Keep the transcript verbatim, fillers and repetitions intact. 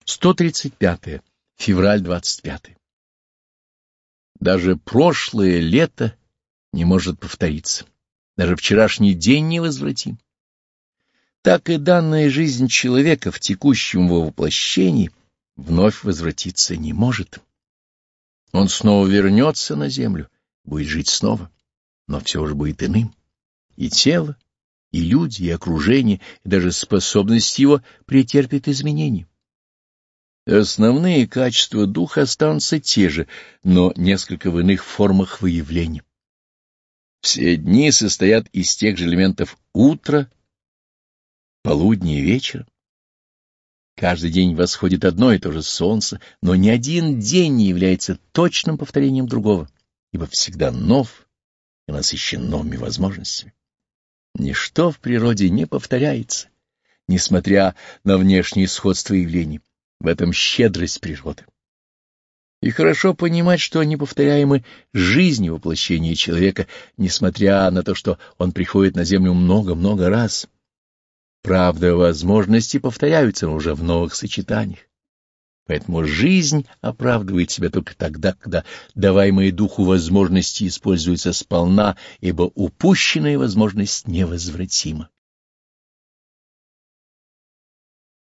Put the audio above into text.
сто тридцать пятое. Февраль двадцать пятый. Даже прошлое лето не может повториться. Даже вчерашний день невозвратим. Так и данная жизнь человека в текущем его воплощении вновь возвратиться не может. Он снова вернется на землю, будет жить снова, но все же будет иным. И тело, и люди, и окружение, и даже способность его претерпит изменения. Основные качества духа останутся те же, но несколько в иных формах выявления. Все дни состоят из тех же элементов утра, полудня и вечера. Каждый день восходит одно и то же солнце, но ни один день не является точным повторением другого, ибо всегда нов и насыщен новыми возможностями. Ничто в природе не повторяется, несмотря на внешнее сходство явлений. В этом щедрость природы. И хорошо понимать, что неповторяемы жизни воплощения человека, несмотря на то, что он приходит на землю много-много раз. Правда, возможности повторяются уже в новых сочетаниях. Поэтому жизнь оправдывает себя только тогда, когда даваемые духу возможности используются сполна, ибо упущенная возможность невозвратима.